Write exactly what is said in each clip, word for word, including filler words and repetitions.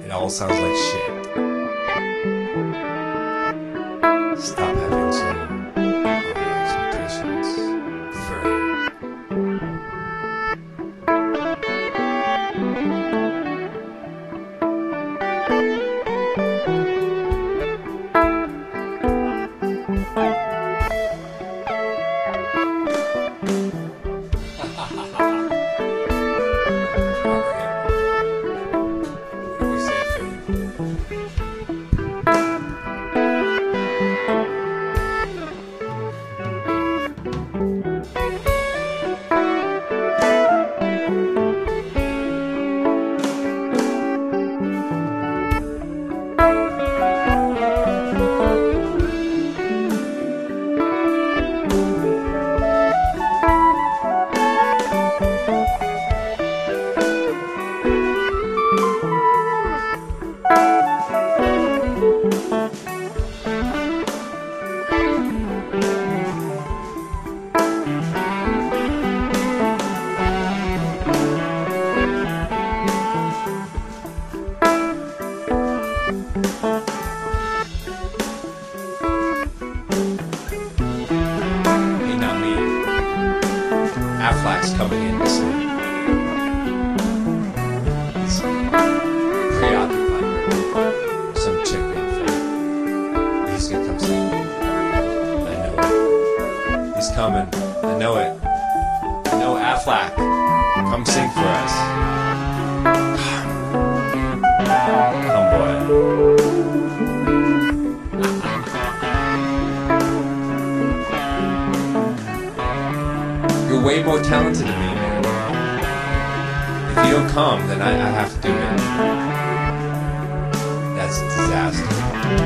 It all sounds like shit. Stop having so high expectations for Affleck's coming in to sing. He's preoccupied with some chick named Faye. He's gonna come sing. I know it. He's coming. I know it. I know Affleck. Come sing for us. Come, boy. You're way more talented than me, man. If you don't come, then I, I have to do it. That's a disaster.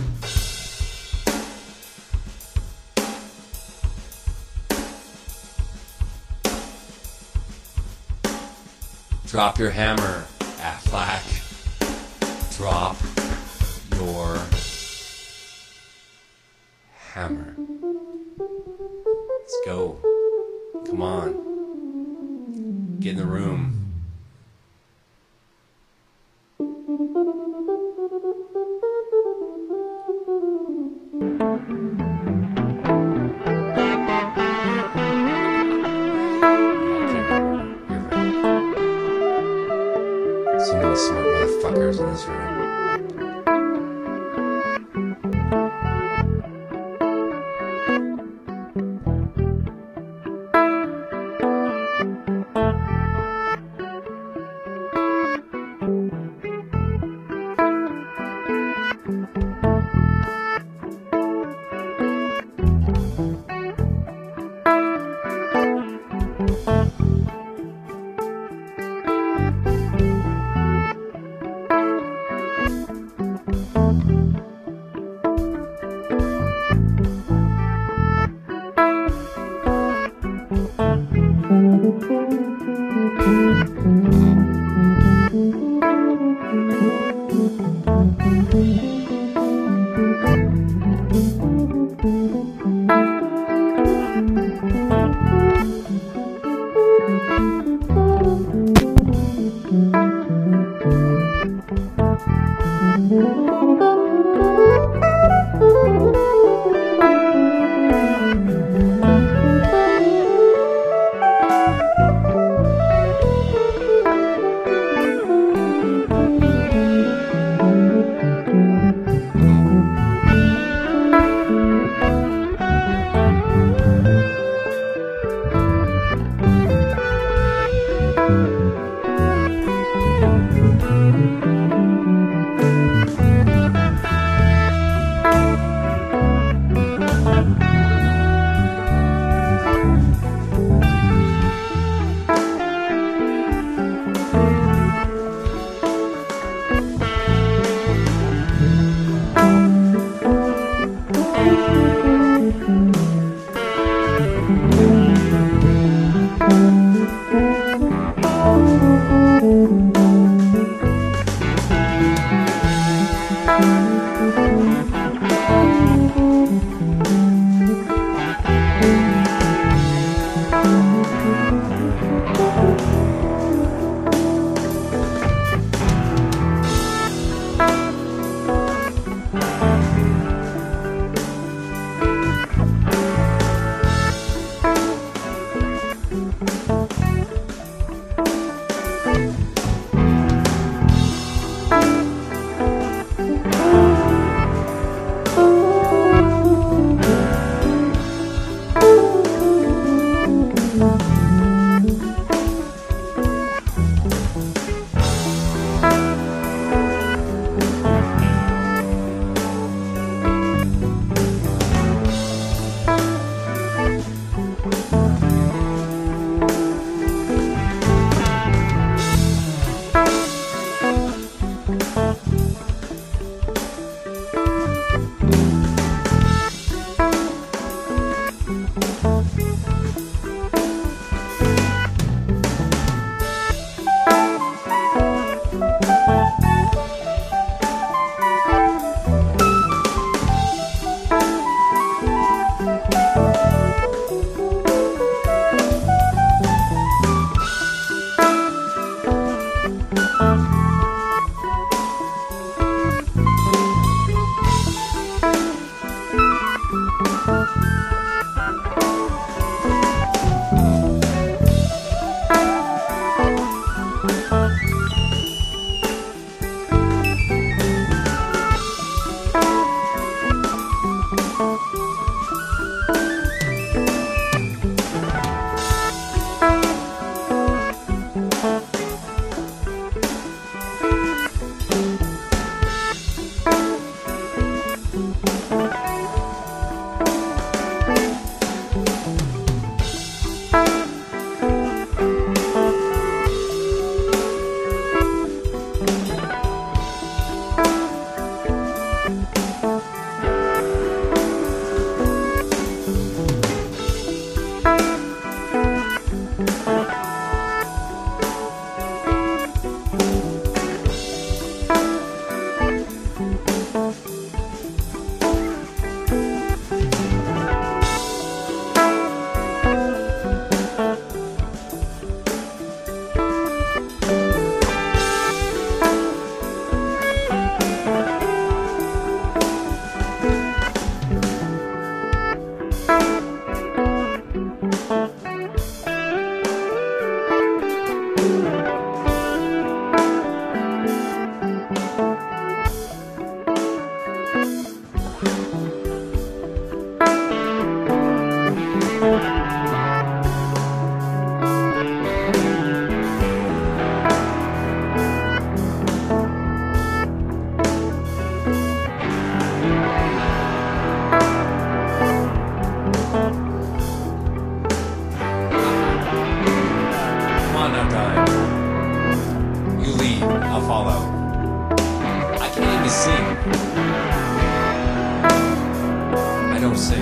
Drop your hammer, Affleck. Drop your hammer. Let's go. Come on. Get in the room. So many smart motherfuckers in this room. me sing. I don't sing.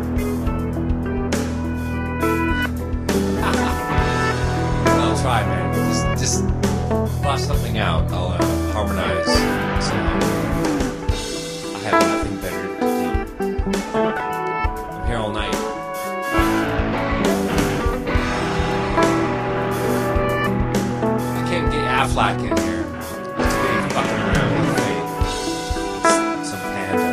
I'll try, man. Just, just blast something out. I'll uh, harmonize somehow. I have nothing better to do. I'm here all night. I can't get Affleck in here. It's big fucking around with fate. Some panda.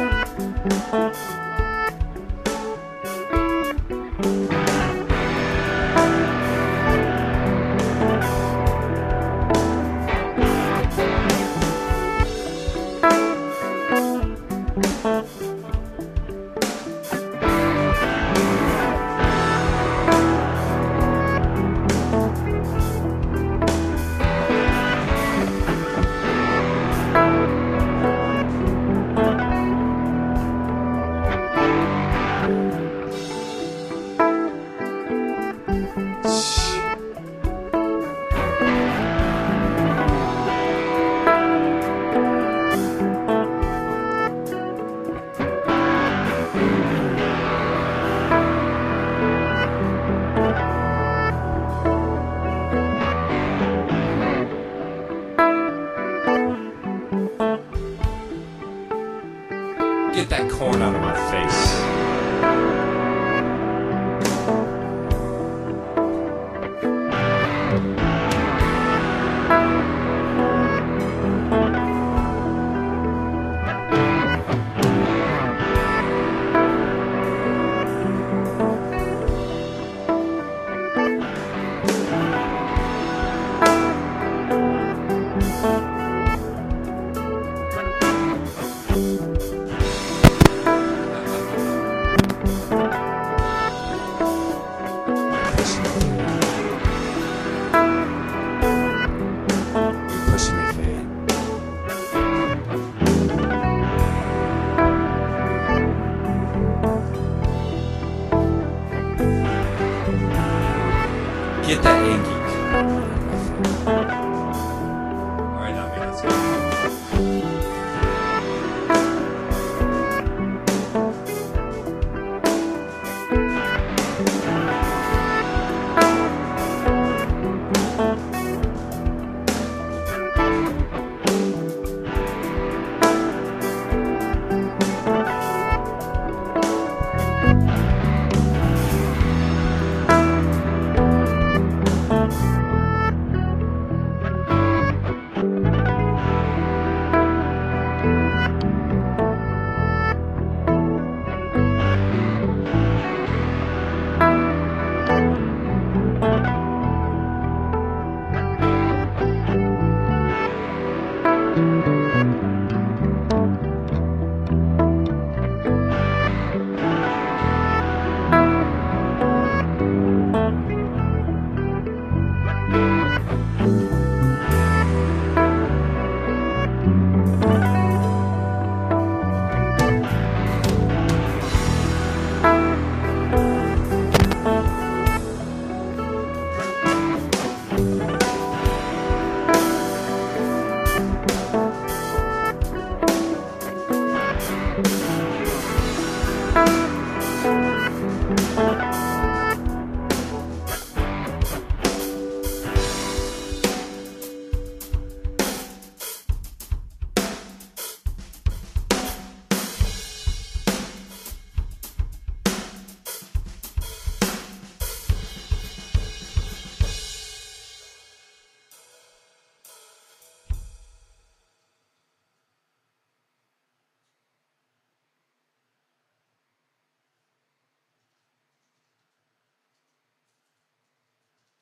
Get that corn out of my face. Get that Yankee